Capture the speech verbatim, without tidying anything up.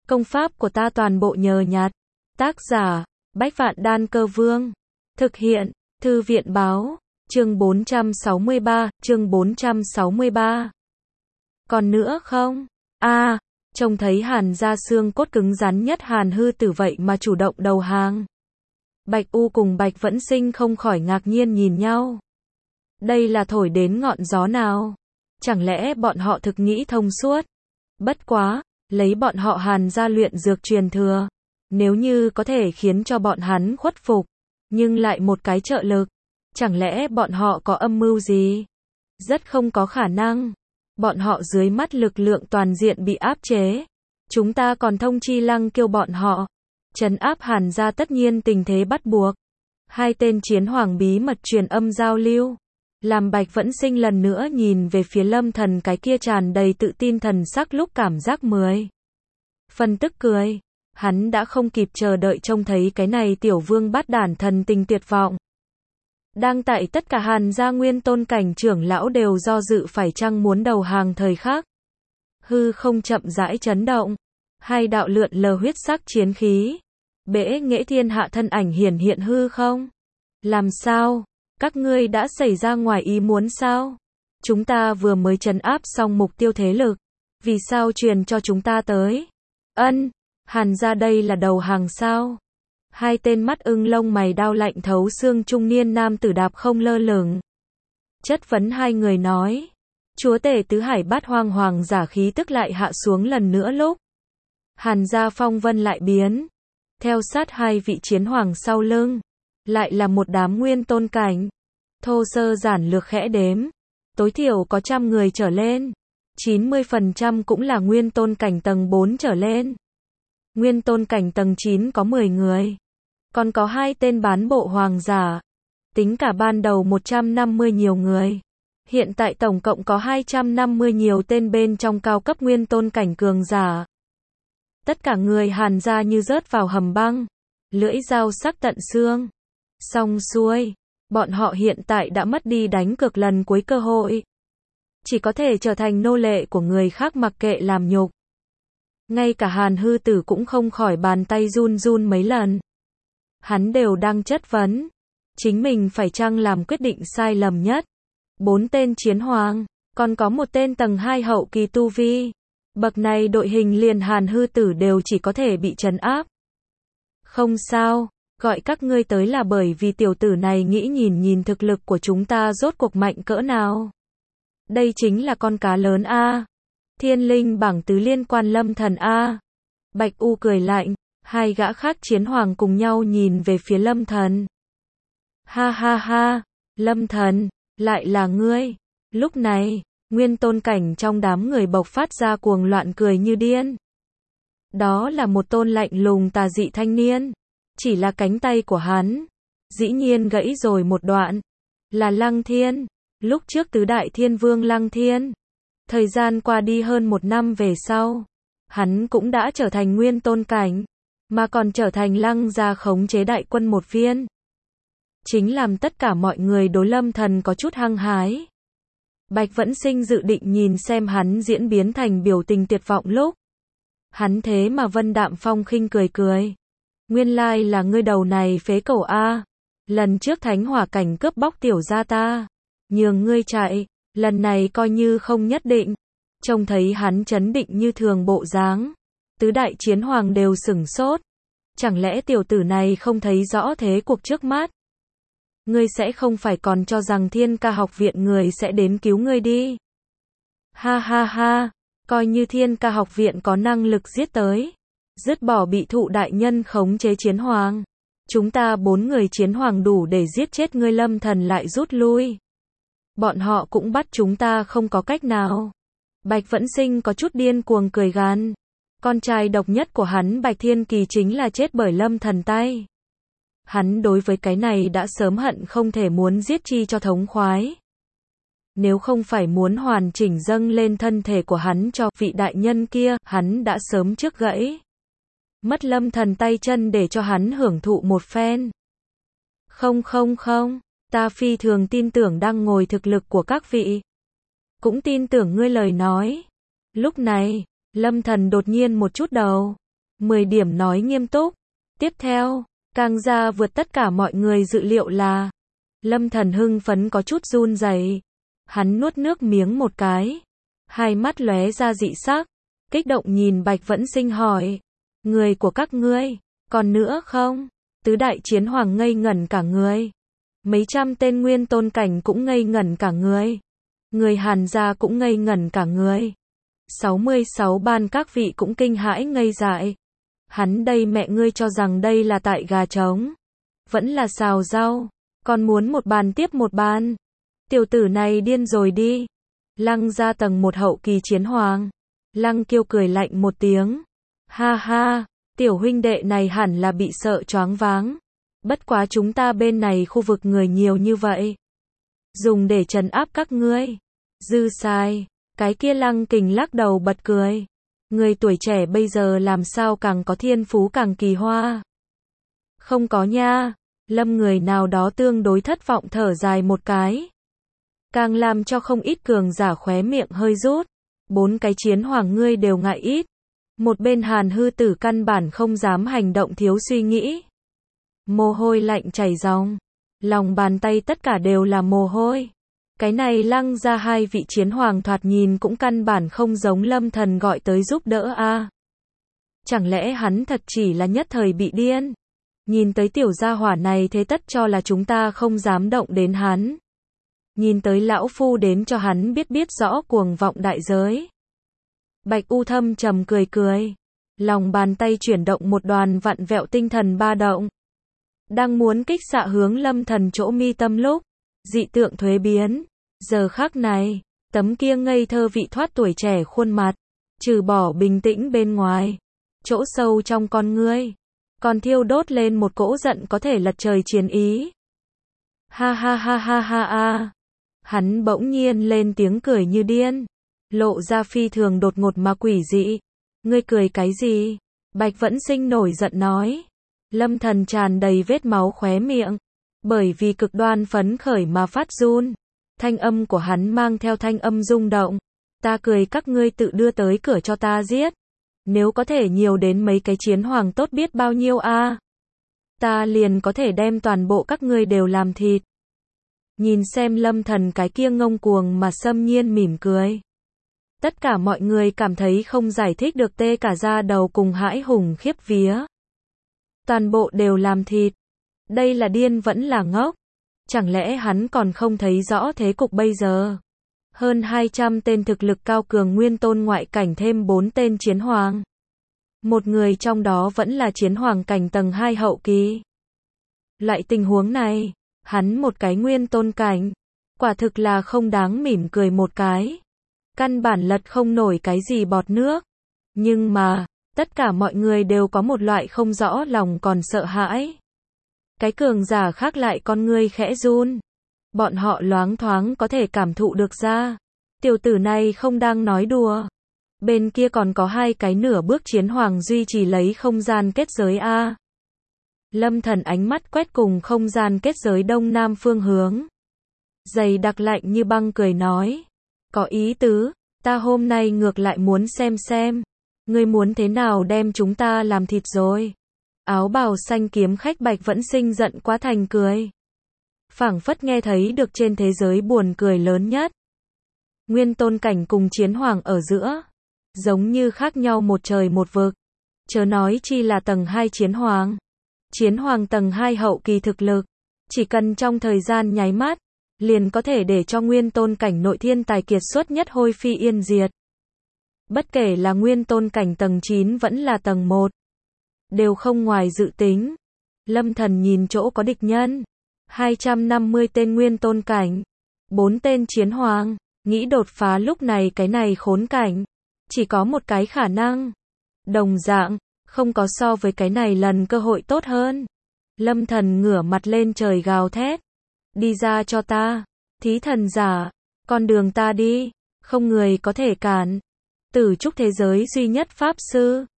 Công pháp của ta toàn bộ nhờ nhặt. Tác giả, Bách Vạn Đan Cơ Vương. Thực hiện, Thư viện báo, chương bốn trăm sáu mươi ba, chương bốn trăm sáu mươi ba. Còn nữa không? A, à, trông thấy Hàn gia xương cốt cứng rắn nhất Hàn Hư Tử vậy mà chủ động đầu hàng. Bạch U cùng Bạch Vẫn Sinh không khỏi ngạc nhiên nhìn nhau. Đây là thổi đến ngọn gió nào? Chẳng lẽ bọn họ thực nghĩ thông suốt? Bất quá, lấy bọn họ Hàn gia luyện dược truyền thừa, nếu như có thể khiến cho bọn hắn khuất phục, nhưng lại một cái trợ lực, chẳng lẽ bọn họ có âm mưu gì? Rất không có khả năng. Bọn họ dưới mắt lực lượng toàn diện bị áp chế. Chúng ta còn thông chi Lăng Kiêu bọn họ. Trấn áp Hàn gia tất nhiên tình thế bắt buộc. Hai tên chiến hoàng bí mật truyền âm giao lưu. Làm Bạch Vẫn Sinh lần nữa nhìn về phía Lâm Thần cái kia tràn đầy tự tin thần sắc lúc cảm giác mười phần tức cười. Hắn đã không kịp chờ đợi trông thấy cái này tiểu vương bát đản thần tình tuyệt vọng. Đang tại tất cả Hàn gia nguyên tôn cảnh trưởng lão đều do dự phải chăng muốn đầu hàng thời khắc. Hư không chậm rãi chấn động. Hai đạo lượn lờ huyết sắc chiến khí. Bẽ nghệ thiên hạ thân ảnh hiển hiện hư không? Làm sao? Các ngươi đã xảy ra ngoài ý muốn sao? Chúng ta vừa mới trấn áp xong mục tiêu thế lực. Vì sao truyền cho chúng ta tới? Ân, Hàn gia đây là đầu hàng sao? Hai tên mắt ưng lông mày đao lạnh thấu xương trung niên nam tử đạp không lơ lửng. Chất vấn hai người nói. Chúa tể tứ hải bát hoang hoàng giả khí tức lại hạ xuống lần nữa lúc. Hàn gia phong vân lại biến. Theo sát hai vị chiến hoàng sau lưng. Lại là một đám nguyên tôn cảnh. Thô sơ giản lược khẽ đếm. Tối thiểu có trăm người trở lên. chín mươi phần trăm cũng là nguyên tôn cảnh tầng bốn trở lên. Nguyên tôn cảnh tầng chín có mười người. Còn có hai tên bán bộ hoàng giả. Tính cả ban đầu một trăm năm mươi nhiều người. Hiện tại tổng cộng có hai trăm năm mươi nhiều tên bên trong cao cấp nguyên tôn cảnh cường giả. Tất cả người Hàn gia như rớt vào hầm băng. Lưỡi dao sắc tận xương. Xong xuôi. Bọn họ hiện tại đã mất đi đánh cược lần cuối cơ hội. Chỉ có thể trở thành nô lệ của người khác mặc kệ làm nhục. Ngay cả Hàn Hư Tử cũng không khỏi bàn tay run run mấy lần. Hắn đều đang chất vấn. Chính mình phải chăng làm quyết định sai lầm nhất. Bốn tên chiến hoàng. Còn có một tên tầng hai hậu kỳ tu vi. Bậc này đội hình liền Hàn Hư Tử đều chỉ có thể bị trấn áp. Không sao. Gọi các ngươi tới là bởi vì tiểu tử này nghĩ nhìn nhìn thực lực của chúng ta rốt cuộc mạnh cỡ nào. Đây chính là con cá lớn A. Thiên linh bảng tứ liên quan Lâm Thần A. Bạch U cười lạnh. Hai gã khác chiến hoàng cùng nhau nhìn về phía Lâm Thần. Ha ha ha. Lâm Thần. Lại là ngươi. Lúc này, nguyên tôn cảnh trong đám người bộc phát ra cuồng loạn cười như điên. Đó là một tôn lạnh lùng tà dị thanh niên. Chỉ là cánh tay của hắn. Dĩ nhiên gãy rồi một đoạn. Là Lăng Thiên. Lúc trước tứ đại thiên vương Lăng Thiên. Thời gian qua đi hơn một năm về sau. Hắn cũng đã trở thành nguyên tôn cảnh. Mà còn trở thành Lăng gia khống chế đại quân một viên. Chính làm tất cả mọi người đối Lâm Thần có chút hăng hái. Bạch Vẫn Sinh dự định nhìn xem hắn diễn biến thành biểu tình tuyệt vọng lúc. Hắn thế mà vân đạm phong khinh cười cười. Nguyên lai là ngươi đầu này phế cẩu A. Lần trước thánh hỏa cảnh cướp bóc tiểu gia ta. Nhường ngươi chạy. Lần này coi như không nhất định. Trông thấy hắn chấn định như thường bộ dáng. Tứ đại chiến hoàng đều sửng sốt. Chẳng lẽ tiểu tử này không thấy rõ thế cuộc trước mắt? Ngươi sẽ không phải còn cho rằng Thiên Ca học viện người sẽ đến cứu ngươi đi. Ha ha ha. Coi như Thiên Ca học viện có năng lực giết tới. Dứt bỏ bị thụ đại nhân khống chế chiến hoàng. Chúng ta bốn người chiến hoàng đủ để giết chết ngươi. Lâm Thần lại rút lui. Bọn họ cũng bắt chúng ta không có cách nào. Bạch Vẫn Sinh có chút điên cuồng cười gằn. Con trai độc nhất của hắn Bạch Thiên Kỳ chính là chết bởi Lâm Thần tay. Hắn đối với cái này đã sớm hận không thể muốn giết chi cho thống khoái. Nếu không phải muốn hoàn chỉnh dâng lên thân thể của hắn cho vị đại nhân kia, hắn đã sớm trước gãy. Mất Lâm Thần tay chân để cho hắn hưởng thụ một phen. Không không không, ta phi thường tin tưởng đang ngồi thực lực của các vị. Cũng tin tưởng ngươi lời nói. Lúc này, Lâm Thần đột nhiên một chút đầu. mười điểm nói nghiêm túc. Tiếp theo, càng ra vượt tất cả mọi người dự liệu là, Lâm Thần hưng phấn có chút run rẩy. Hắn nuốt nước miếng một cái, hai mắt lóe ra dị sắc, kích động nhìn Bạch Vẫn Sinh hỏi, người của các ngươi, còn nữa không? Tứ đại chiến hoàng ngây ngẩn cả người. Mấy trăm tên nguyên tôn cảnh cũng ngây ngẩn cả người. Người Hàn gia cũng ngây ngẩn cả người. sáu mươi sáu ban các vị cũng kinh hãi ngây dại. Hắn đây mẹ ngươi cho rằng đây là tại gà trống, vẫn là xào rau, còn muốn một bàn tiếp một bàn. Tiểu tử này điên rồi đi. Lăng gia tầng một hậu kỳ chiến hoàng. Lăng Kiêu cười lạnh một tiếng. Ha ha, tiểu huynh đệ này hẳn là bị sợ choáng váng. Bất quá chúng ta bên này khu vực người nhiều như vậy, dùng để trấn áp các ngươi. Dư sai, cái kia Lăng Kình lắc đầu bật cười. Người tuổi trẻ bây giờ làm sao càng có thiên phú càng kỳ hoa. Không có nha. Lâm người nào đó tương đối thất vọng thở dài một cái. Càng làm cho không ít cường giả khóe miệng hơi rút. Bốn cái chiến hoàng ngươi đều ngại ít. Một bên Hàn Hư Tử căn bản không dám hành động thiếu suy nghĩ. Mồ hôi lạnh chảy ròng. Lòng bàn tay tất cả đều là mồ hôi. Cái này Lăng ra hai vị chiến hoàng thoạt nhìn cũng căn bản không giống Lâm Thần gọi tới giúp đỡ a. À. Chẳng lẽ hắn thật chỉ là nhất thời bị điên? Nhìn tới tiểu gia hỏa này thế tất cho là chúng ta không dám động đến hắn. Nhìn tới lão phu đến cho hắn biết biết rõ cuồng vọng đại giới. Bạch U thâm trầm cười cười. Lòng bàn tay chuyển động một đoàn vặn vẹo tinh thần ba động. Đang muốn kích xạ hướng Lâm Thần chỗ mi tâm lúc, dị tượng thuế biến. Giờ khắc này, tấm kia ngây thơ vị thoát tuổi trẻ khuôn mặt, trừ bỏ bình tĩnh bên ngoài, chỗ sâu trong con ngươi, còn thiêu đốt lên một cỗ giận có thể lật trời chiến ý. Ha ha ha ha ha ha. Hắn bỗng nhiên lên tiếng cười như điên, lộ ra phi thường đột ngột mà quỷ dị. Ngươi cười cái gì? Bạch Vẫn Sinh nổi giận nói. Lâm Thần tràn đầy vết máu khóe miệng, bởi vì cực đoan phấn khởi mà phát run. Thanh âm của hắn mang theo thanh âm rung động. Ta cười các ngươi tự đưa tới cửa cho ta giết. Nếu có thể nhiều đến mấy cái chiến hoàng tốt biết bao nhiêu a. À. Ta liền có thể đem toàn bộ các ngươi đều làm thịt. Nhìn xem Lâm Thần cái kia ngông cuồng mà xâm nhiên mỉm cười. Tất cả mọi người cảm thấy không giải thích được tê cả da đầu cùng hãi hùng khiếp vía. Toàn bộ đều làm thịt. Đây là điên vẫn là ngốc. Chẳng lẽ hắn còn không thấy rõ thế cục bây giờ? Hơn hai trăm tên thực lực cao cường nguyên tôn ngoại cảnh thêm bốn tên chiến hoàng. Một người trong đó vẫn là chiến hoàng cảnh tầng hai hậu kỳ. Loại tình huống này, hắn một cái nguyên tôn cảnh, quả thực là không đáng mỉm cười một cái. Căn bản lật không nổi cái gì bọt nước. Nhưng mà, tất cả mọi người đều có một loại không rõ lòng còn sợ hãi. Cái cường giả khác lại con ngươi khẽ run. Bọn họ loáng thoáng có thể cảm thụ được ra. Tiểu tử này không đang nói đùa. Bên kia còn có hai cái nửa bước chiến hoàng duy trì lấy không gian kết giới A. Lâm Thần ánh mắt quét cùng không gian kết giới đông nam phương hướng. Dày đặc lạnh như băng cười nói. Có ý tứ, ta hôm nay ngược lại muốn xem xem. Ngươi muốn thế nào đem chúng ta làm thịt rồi. Áo bào xanh kiếm khách Bạch Vẫn Sinh giận quá thành cười. Phảng phất nghe thấy được trên thế giới buồn cười lớn nhất. Nguyên tôn cảnh cùng chiến hoàng ở giữa, giống như khác nhau một trời một vực. Chớ nói chi là tầng hai chiến hoàng. Chiến hoàng tầng hai hậu kỳ thực lực, chỉ cần trong thời gian nháy mắt, liền có thể để cho nguyên tôn cảnh nội thiên tài kiệt xuất nhất hôi phi yên diệt. Bất kể là nguyên tôn cảnh tầng chín vẫn là tầng một, đều không ngoài dự tính. Lâm Thần nhìn chỗ có địch nhân, hai trăm năm mươi tên nguyên tôn cảnh, bốn tên chiến hoàng, nghĩ đột phá lúc này cái này khốn cảnh, chỉ có một cái khả năng. Đồng dạng, không có so với cái này lần cơ hội tốt hơn. Lâm Thần ngửa mặt lên trời gào thét. Đi ra cho ta, thí thần giả, con đường ta đi, không người có thể cản. Tử trúc thế giới duy nhất pháp sư.